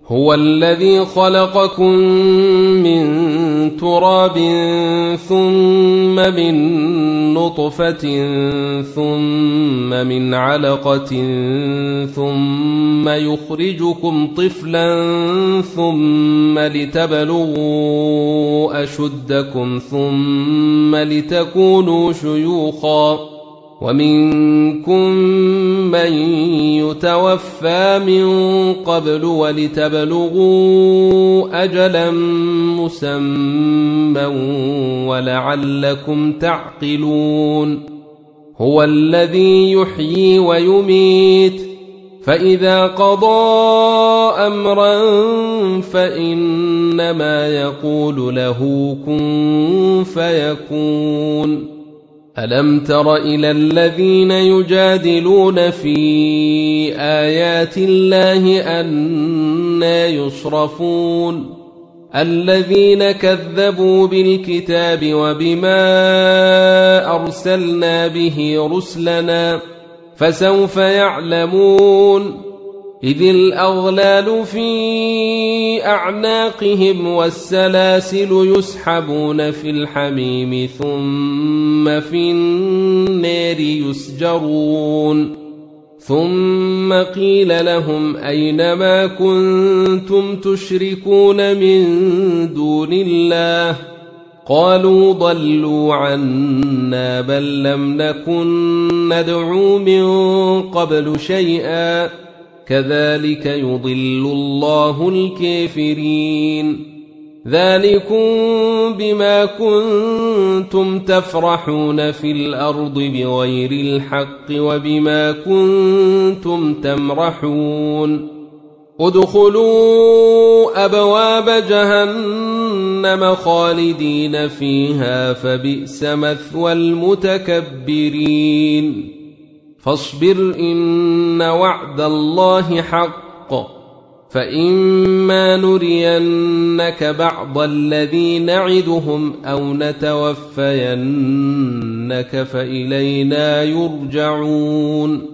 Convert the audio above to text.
هو الذي خلقكم من تراب ثم من نطفة ثم من علقة ثم يخرجكم طفلا ثم لتبلغوا أشدكم ثم لتكونوا شيوخا ومنكم من يتوفى من قبل ولتبلغوا أجلا مسمى ولعلكم تعقلون هو الذي يحيي ويميت فإذا قضى أمرا فإنما يقول له كن فيكون ألم تر إلى الذين يجادلون في آيات الله أنى يصرفون الذين كذبوا بالكتاب وبما أرسلنا به رسلنا فسوف يعلمون إذ الأغلال في أعناقهم والسلاسل يسحبون في الحميم ثم في النار يسجرون ثم قيل لهم أين ما كنتم تشركون من دون الله قالوا ضلوا عنا بل لم نكن ندعو من قبل شيئا كذلك يضل الله الكافرين ذلكم بما كنتم تفرحون في الأرض بغير الحق وبما كنتم تمرحون ادخلوا أبواب جهنم خالدين فيها فبئس مثوى المتكبرين فاصبر إن وعد الله حق فإما نرينك بعض الذي نعدهم أو نتوفينك فإلينا يرجعون